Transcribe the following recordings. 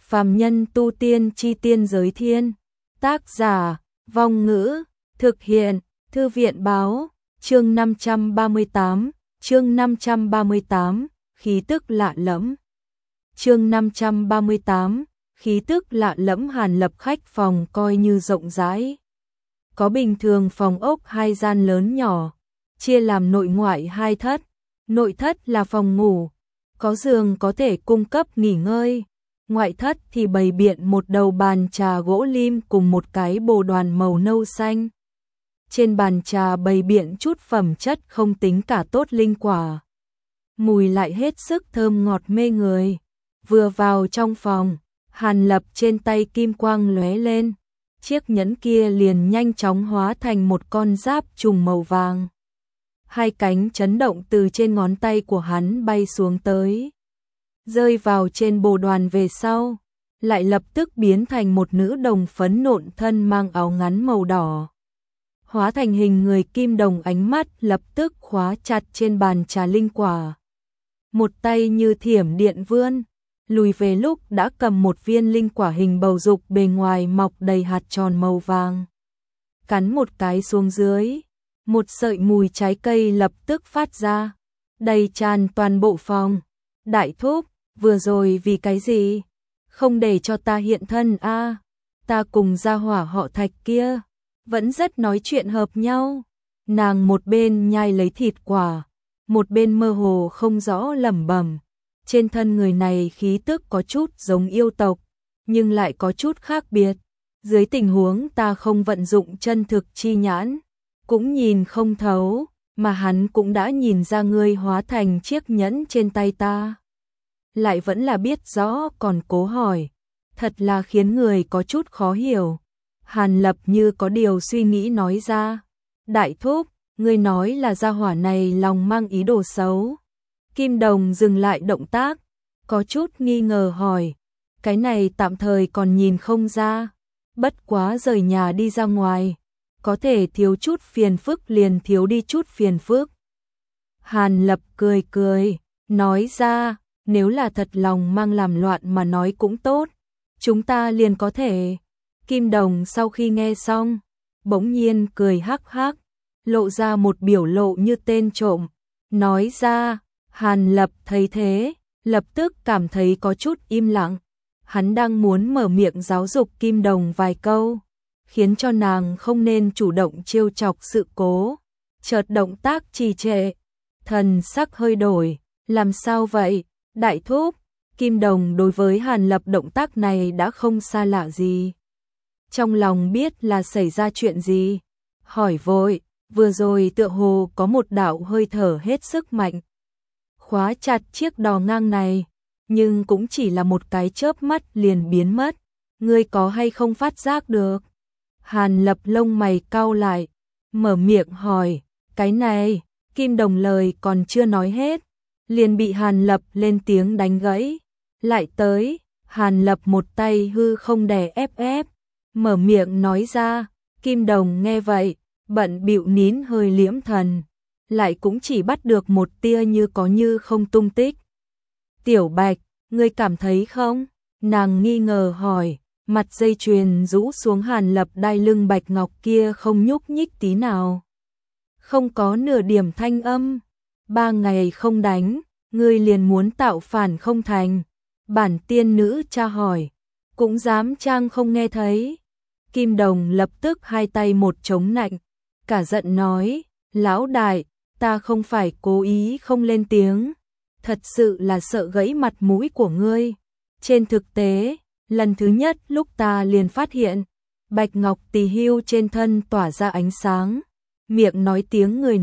Phàm nhân tu tiên chi tiên giới thiên. Tác giả, Vong Ngữ, thực hiện, Thư viện báo, chương 538, khí tức lạ lẫm. Chương 538, khí tức lạ lẫm. Hàn Lập khách phòng coi như rộng rãi. Có bình thường phòng ốc 2 gian lớn nhỏ, chia làm nội ngoại 2 thất. Nội thất là phòng ngủ, có giường có thể cung cấp nghỉ ngơi. Ngoại thất thì bày biện một đầu bàn trà gỗ lim cùng một cái bồ đoàn màu nâu xanh. Trên bàn trà bày biện chút phẩm chất không tính cả tốt linh quả. Mùi lại hết sức thơm ngọt mê người. Vừa vào trong phòng, Hàn Lập trên tay kim quang lóe lên. Chiếc nhẫn kia liền nhanh chóng hóa thành một con giáp trùng màu vàng. 2 cánh chấn động từ trên ngón tay của hắn bay xuống tới. Rơi vào trên bồ đoàn về sau, lại lập tức biến thành một nữ đồng phấn nộn thân mang áo ngắn màu đỏ. Hóa thành hình người kim đồng, ánh mắt lập tức khóa chặt trên bàn trà linh quả. Một tay như thiểm điện vươn, lùi về lúc đã cầm một viên linh quả hình bầu dục bề ngoài mọc đầy hạt tròn màu vàng. Cắn một cái xuống dưới, một sợi mùi trái cây lập tức phát ra, đầy tràn toàn bộ phòng. Đại thúc, vừa rồi vì cái gì? Không để cho ta hiện thân a? Ta cùng gia hỏa họ Thạch kia vẫn rất nói chuyện hợp nhau. Nàng một bên nhai lấy thịt quả, một bên mơ hồ không rõ lẩm bẩm. Trên thân người này khí tức có chút giống yêu tộc, nhưng lại có chút khác biệt. Dưới tình huống ta không vận dụng chân thực chi nhãn, cũng nhìn không thấu, mà hắn cũng đã nhìn ra ngươi hóa thành chiếc nhẫn trên tay ta. Lại vẫn là biết rõ còn cố hỏi, thật là khiến người có chút khó hiểu. Hàn Lập như có điều suy nghĩ nói ra, đại thúc, ngươi nói là gia hỏa này lòng mang ý đồ xấu. Kim đồng dừng lại động tác, có chút nghi ngờ hỏi, cái này tạm thời còn nhìn không ra, bất quá rời nhà đi ra ngoài, có thể thiếu chút phiền phức liền thiếu đi chút phiền phức. Hàn Lập cười cười, nói ra, nếu là thật lòng mang làm loạn mà nói cũng tốt, chúng ta liền có thể. Kim đồng sau khi nghe xong, bỗng nhiên cười hắc hắc, lộ ra một biểu lộ như tên trộm, nói ra. Hàn Lập thấy thế, lập tức cảm thấy có chút im lặng. Hắn đang muốn mở miệng giáo dục Kim đồng vài câu, khiến cho nàng không nên chủ động trêu chọc sự cố. Chợt động tác trì trệ, thần sắc hơi đổi, làm sao vậy, đại thúc? Kim đồng đối với Hàn Lập động tác này đã không xa lạ gì. Trong lòng biết là xảy ra chuyện gì, hỏi vội, vừa rồi tựa hồ có một đạo hơi thở hết sức mạnh khóa chặt chiếc đò ngang này, nhưng cũng chỉ là một cái chớp mắt liền biến mất, ngươi có hay không phát giác được? Hàn Lập lông mày cau lại, mở miệng hỏi, cái này. Kim đồng lời còn chưa nói hết, liền bị Hàn Lập lên tiếng đánh gãy. Lại tới, Hàn Lập một tay hư không đè ép, mở miệng nói ra. Kim đồng nghe vậy, bận bịu nín hơi liễm thần, lại cũng chỉ bắt được một tia như có như không tung tích. Tiểu Bạch, ngươi cảm thấy không? Nàng nghi ngờ hỏi, mặt dây chuyền rũ xuống Hàn Lập đai lưng bạch ngọc kia không nhúc nhích tí nào. Không có nửa điểm thanh âm. 3 ngày không đánh, ngươi liền muốn tạo phản không thành? Bản tiên nữ tra hỏi, cũng dám trang không nghe thấy. Kim đồng lập tức 2 tay một chống nạnh, cả giận nói, lão đại, ta không phải cố ý không lên tiếng, thật sự là sợ gãy mặt mũi của ngươi. Trên thực tế, lần thứ nhất lúc ta liền phát hiện, bạch ngọc tỳ hưu trên thân tỏa ra ánh sáng, miệng nói tiếng người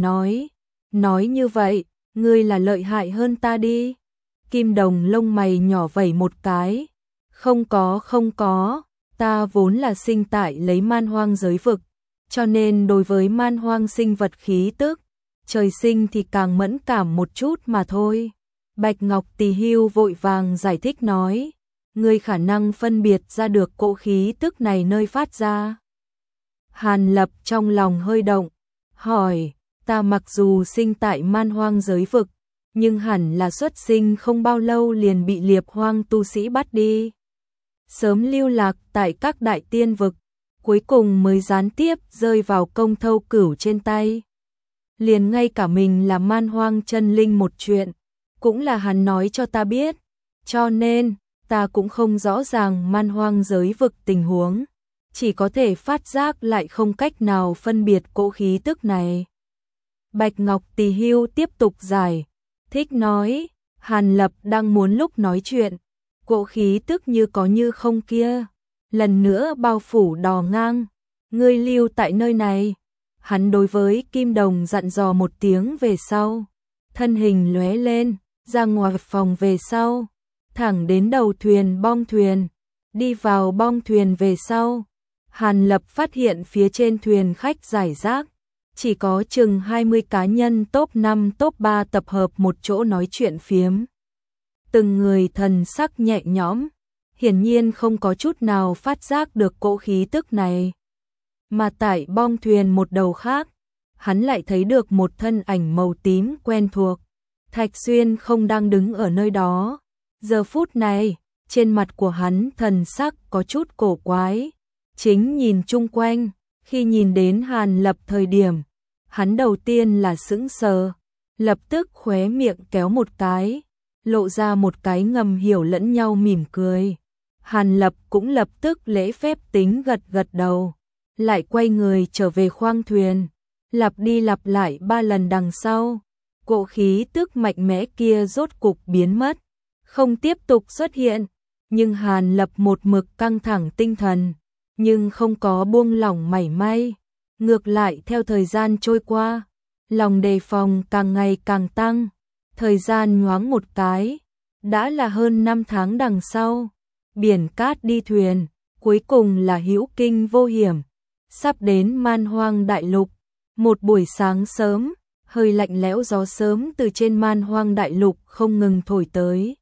nói như vậy, ngươi là lợi hại hơn ta đi. Kim đồng lông mày nhỏ vẩy một cái, không có, ta vốn là sinh tại lấy man hoang giới vực, cho nên đối với man hoang sinh vật khí tức, trời sinh thì càng mẫn cảm một chút mà thôi. Bạch Ngọc Tỳ Hưu vội vàng giải thích nói, ngươi khả năng phân biệt ra được cỗ khí tức này nơi phát ra. Hàn Lập trong lòng hơi động, hỏi, ta mặc dù sinh tại man hoang giới vực, nhưng hẳn là xuất sinh không bao lâu liền bị liệp hoang tu sĩ bắt đi. sớm lưu lạc tại các đại tiên vực, cuối cùng mới gián tiếp rơi vào Công Thâu Cửu trên tay. Liền ngay cả mình là Man Hoang chân linh một chuyện, cũng là hắn nói cho ta biết, cho nên ta cũng không rõ ràng Man Hoang giới vực tình huống, chỉ có thể phát giác lại không cách nào phân biệt cỗ khí tức này. Bạch Ngọc Tỳ Hưu tiếp tục giải thích nói, Hàn Lập đang muốn lúc nói chuyện, cỗ khí tức như có như không kia lần nữa bao phủ đò ngang, ngươi lưu tại nơi này. Hắn đối với Kim Đồng dặn dò một tiếng về sau, thân hình lóe lên, ra ngoài phòng về sau, thẳng đến đầu thuyền bong thuyền, đi vào bong thuyền về sau. Hàn Lập phát hiện phía trên thuyền khách rải rác, chỉ có chừng 20 cá nhân top 5 top 3 tập hợp một chỗ nói chuyện phiếm. Từng người thần sắc nhẹ nhõm, hiển nhiên không có chút nào phát giác được cỗ khí tức này. Mà tại bong thuyền một đầu khác, hắn lại thấy được một thân ảnh màu tím quen thuộc. Thạch Xuyên không đang đứng ở nơi đó. Giờ phút này, trên mặt của hắn thần sắc có chút cổ quái, chính nhìn chung quanh. Khi nhìn đến Hàn Lập thời điểm, hắn đầu tiên là sững sờ, lập tức khóe miệng kéo một cái, lộ ra một cái ngầm hiểu lẫn nhau mỉm cười. Hàn Lập cũng lập tức lễ phép tính gật gật đầu, lại quay người trở về khoang thuyền, lặp đi lặp lại 3 lần đằng sau, cỗ khí tức mạnh mẽ kia rốt cục biến mất, không tiếp tục xuất hiện, nhưng Hàn Lập một mực căng thẳng tinh thần, nhưng không có buông lỏng mảy may, ngược lại theo thời gian trôi qua, lòng đề phòng càng ngày càng tăng, thời gian nhoáng một cái, đã là hơn 5 tháng đằng sau, biển cát đi thuyền, cuối cùng là hữu kinh vô hiểm, sắp đến Man Hoang đại lục. Một buổi sáng sớm, hơi lạnh lẽo gió sớm từ trên Man Hoang đại lục không ngừng thổi tới.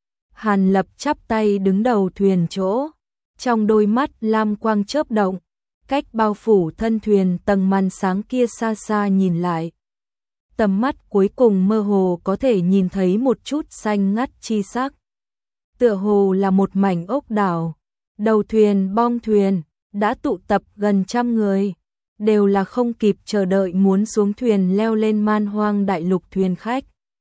Hàn Lập chắp tay đứng đầu thuyền chỗ, trong đôi mắt lam quang chớp động, cách bao phủ thân thuyền tầng màn sáng kia xa xa nhìn lại. Tầm mắt cuối cùng mơ hồ có thể nhìn thấy một chút xanh ngắt chi sắc. Tựa hồ là một mảnh ốc đảo, đầu thuyền bong thuyền, đã tụ tập gần 100 người, đều là không kịp chờ đợi muốn xuống thuyền leo lên Man Hoang đại lục thuyền khách.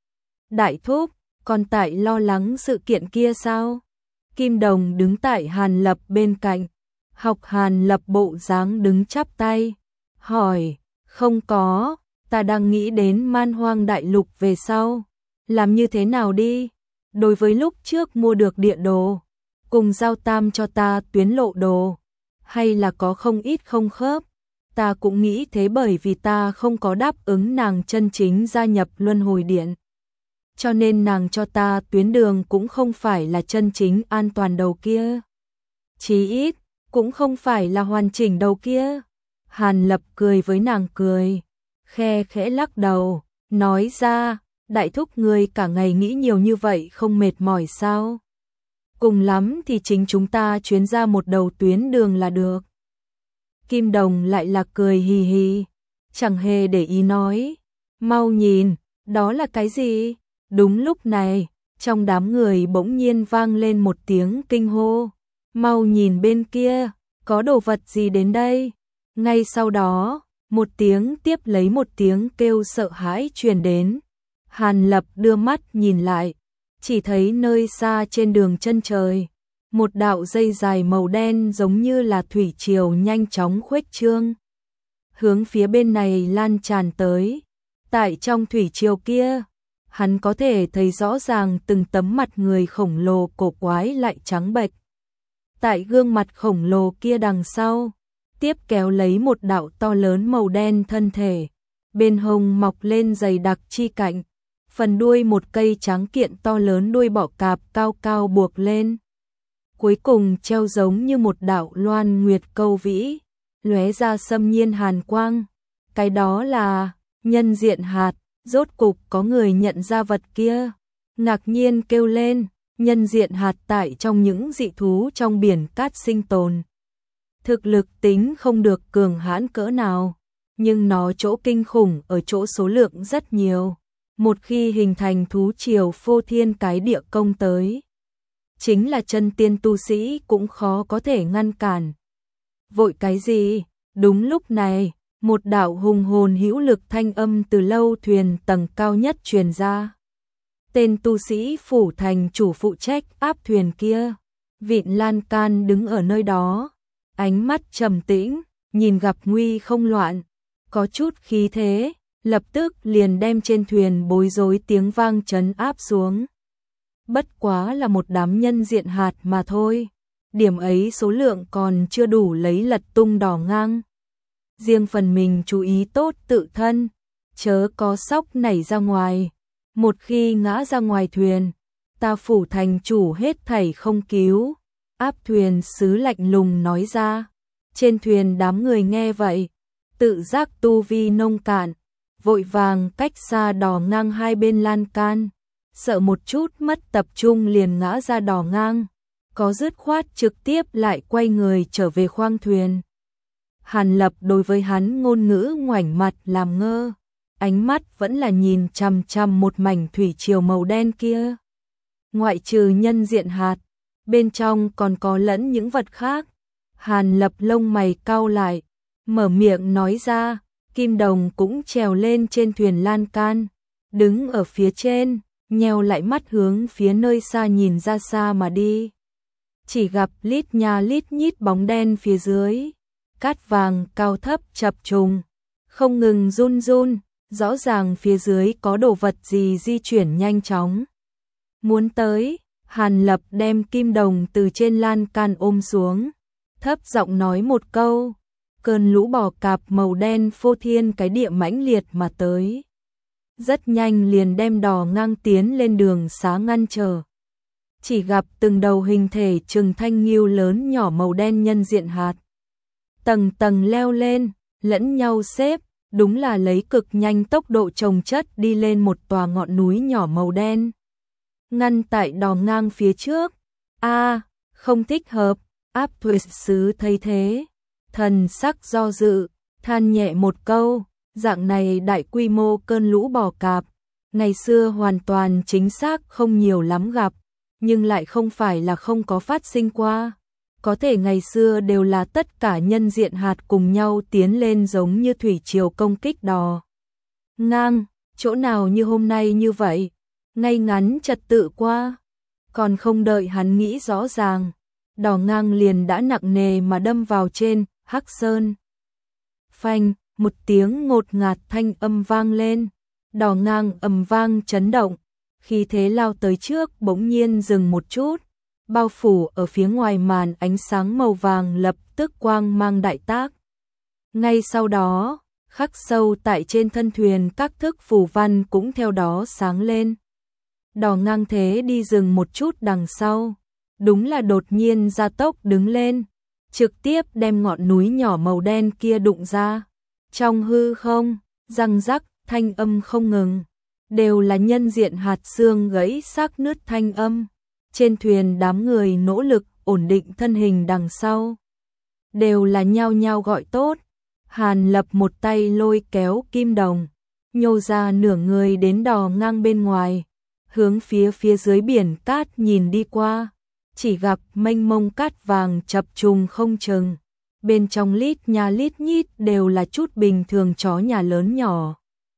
Đại thúc, còn tại lo lắng sự kiện kia sao? Kim Đồng đứng tại Hàn Lập bên cạnh, học Hàn Lập bộ dáng đứng chắp tay, hỏi, không có, ta đang nghĩ đến Man Hoang đại lục về sau, làm như thế nào đi? Đối với lúc trước mua được địa đồ, cùng Giao Tam cho ta tuyến lộ đồ, hay là có không ít không khớp, ta cũng nghĩ thế bởi vì ta không có đáp ứng nàng chân chính gia nhập luân hồi điện. Cho nên nàng cho ta tuyến đường cũng không phải là chân chính an toàn đầu kia. Chí ít, cũng không phải là hoàn chỉnh đầu kia. Hàn Lập cười với nàng cười, khe khẽ lắc đầu, nói ra, đại thúc người cả ngày nghĩ nhiều như vậy không mệt mỏi sao? Cùng lắm thì chính chúng ta chuyến ra một đầu tuyến đường là được. Kim Đồng lại là cười hì hì, chẳng hề để ý nói, mau nhìn, đó là cái gì? Đúng lúc này, trong đám người bỗng nhiên vang lên một tiếng kinh hô, mau nhìn bên kia, có đồ vật gì đến đây? Ngay sau đó, một tiếng tiếp lấy một tiếng kêu sợ hãi truyền đến. Hàn Lập đưa mắt nhìn lại, chỉ thấy nơi xa trên đường chân trời, một đạo dây dài màu đen giống như là thủy triều nhanh chóng khuếch trương, hướng phía bên này lan tràn tới. Tại trong thủy triều kia, hắn có thể thấy rõ ràng từng tấm mặt người khổng lồ cổ quái lại trắng bệch. Tại gương mặt khổng lồ kia đằng sau, tiếp kéo lấy một đạo to lớn màu đen thân thể, bên hông mọc lên dày đặc chi cạnh, phần đuôi một cây tráng kiện to lớn đuôi bọ cạp cao cao buộc lên. Cuối cùng treo giống như một đạo loan nguyệt câu vĩ, lóe ra xâm nhiên hàn quang. Cái đó là nhân diện hạt, rốt cục có người nhận ra vật kia. Ngạc nhiên kêu lên, nhân diện hạt tại trong những dị thú trong biển cát sinh tồn. Thực lực tính không được cường hãn cỡ nào, nhưng nó chỗ kinh khủng ở chỗ số lượng rất nhiều. Một khi hình thành thú triều phô thiên cái địa công tới, chính là chân tiên tu sĩ cũng khó có thể ngăn cản. Vội cái gì? Đúng lúc này, một đạo hùng hồn hữu lực thanh âm từ lâu thuyền tầng cao nhất truyền ra. Tên tu sĩ phủ thành chủ phụ trách áp thuyền kia, vịn lan can đứng ở nơi đó, ánh mắt trầm tĩnh, nhìn gặp nguy không loạn, có chút khí thế, lập tức liền đem trên thuyền bối rối tiếng vang trấn áp xuống. Bất quá là một đám nhân diện hạt mà thôi, điểm ấy số lượng còn chưa đủ lấy lật tung đỏ ngang. Riêng phần mình chú ý tốt tự thân, chớ có sóc nảy ra ngoài, một khi ngã ra ngoài thuyền, ta phủ thành chủ hết thảy không cứu. Áp thuyền sứ lạnh lùng nói ra. Trên thuyền đám người nghe vậy, tự giác tu vi nông cạn, vội vàng cách xa đò ngang hai bên lan can, sợ một chút mất tập trung liền ngã ra đò ngang, có dứt khoát trực tiếp lại quay người trở về khoang thuyền. Hàn Lập đối với hắn ngôn ngữ ngoảnh mặt làm ngơ, ánh mắt vẫn là nhìn chằm chằm một mảnh thủy triều màu đen kia. Ngoại trừ nhân diện hạt, bên trong còn có lẫn những vật khác. Hàn Lập lông mày cau lại, mở miệng nói ra, Kim Đồng cũng trèo lên trên thuyền lan can, đứng ở phía trên, nheo lại mắt hướng phía nơi xa nhìn ra xa mà đi. Chỉ gặp lít nha lít nhít bóng đen phía dưới, cát vàng cao thấp chập trùng, không ngừng run run, rõ ràng phía dưới có đồ vật gì di chuyển nhanh chóng. Muốn tới, Hàn Lập đem Kim Đồng từ trên lan can ôm xuống, thấp giọng nói một câu, cơn lũ bò cạp màu đen phô thiên cái địa mãnh liệt mà tới. Rất nhanh liền đem đò ngang tiến lên đường xá ngăn trở. Chỉ gặp từng đầu hình thể chừng thanh nghiêu lớn nhỏ màu đen nhân diện hạt. Tầng tầng leo lên, lẫn nhau xếp, đúng là lấy cực nhanh tốc độ chồng chất đi lên một tòa ngọn núi nhỏ màu đen. Ngăn tại đò ngang phía trước. Không thích hợp. Áp thuyền sứ thấy thế, thần sắc do dự, than nhẹ một câu, dạng này đại quy mô cơn lũ bò cạp, ngày xưa hoàn toàn chính xác không nhiều lắm gặp, nhưng lại không phải là không có phát sinh qua. Có thể ngày xưa đều là tất cả nhân diện hạt cùng nhau tiến lên giống như thủy triều công kích đò ngang, chỗ nào như hôm nay như vậy, ngay ngắn trật tự qua. Còn không đợi hắn nghĩ rõ ràng, đò ngang liền đã nặng nề mà đâm vào trên hắc sơn. Phanh, một tiếng ngột ngạt thanh âm vang lên, đò ngang ầm vang chấn động, khi thế lao tới trước bỗng nhiên dừng một chút, bao phủ ở phía ngoài màn ánh sáng màu vàng lập tức quang mang đại tác. Ngay sau đó, khắc sâu tại trên thân thuyền các thức phù văn cũng theo đó sáng lên. Đò ngang thế đi dừng một chút đằng sau, đúng là đột nhiên gia tốc đứng lên, trực tiếp đem ngọn núi nhỏ màu đen kia đụng ra. Trong hư không, răng rắc, thanh âm không ngừng, đều là nhân diện hạt xương gãy xác nứt thanh âm. Trên thuyền đám người nỗ lực ổn định thân hình đằng sau, đều là nhao nhao gọi tốt. Hàn Lập một tay lôi kéo Kim Đồng, nhô ra nửa người đến đò ngang bên ngoài, hướng phía dưới biển cát nhìn đi qua, chỉ gặp mênh mông cát vàng chập trùng không chừng, bên trong lít nha lít nhít đều là chút bình thường chó nhà lớn nhỏ.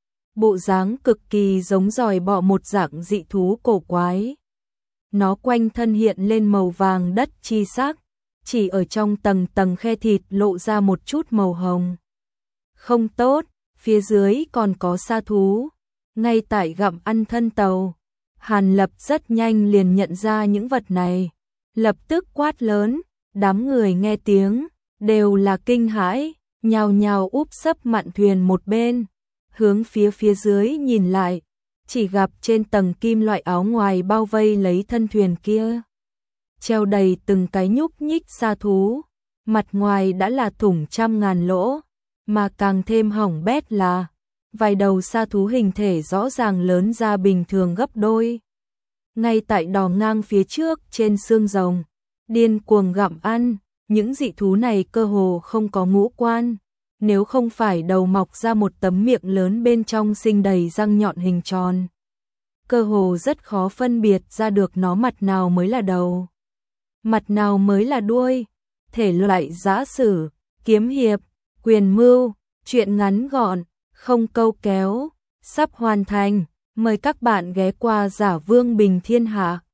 Bộ dáng cực kỳ giống giòi bọ một dạng dị thú cổ quái. Nó quanh thân hiện lên màu vàng đất chi sắc, chỉ ở trong tầng tầng khe thịt lộ ra một chút màu hồng. Không tốt, phía dưới còn có sa thú, ngay tại gặm ăn thân tàu. Hàn Lập rất nhanh liền nhận ra những vật này, lập tức quát lớn, đám người nghe tiếng, đều là kinh hãi, nhào nhào úp sấp mạn thuyền một bên, hướng phía dưới nhìn lại, chỉ gặp trên tầng kim loại áo ngoài bao vây lấy thân thuyền kia, treo đầy từng cái nhúc nhích sa thú, mặt ngoài đã là thủng trăm ngàn lỗ, mà càng thêm hỏng bét là vài đầu sa thú hình thể rõ ràng lớn ra bình thường gấp đôi. Ngay tại đò ngang phía trước trên xương rồng, điên cuồng gặm ăn, những dị thú này cơ hồ không có ngũ quan, nếu không phải đầu mọc ra một tấm miệng lớn bên trong sinh đầy răng nhọn hình tròn. cơ hồ rất khó phân biệt ra được nó mặt nào mới là đầu, mặt nào mới là đuôi. Thể loại giã sử, kiếm hiệp, quyền mưu, truyện ngắn gọn, không câu kéo, sắp hoàn thành. Mời các bạn ghé qua Giả Vương Bình Thiên Hạ.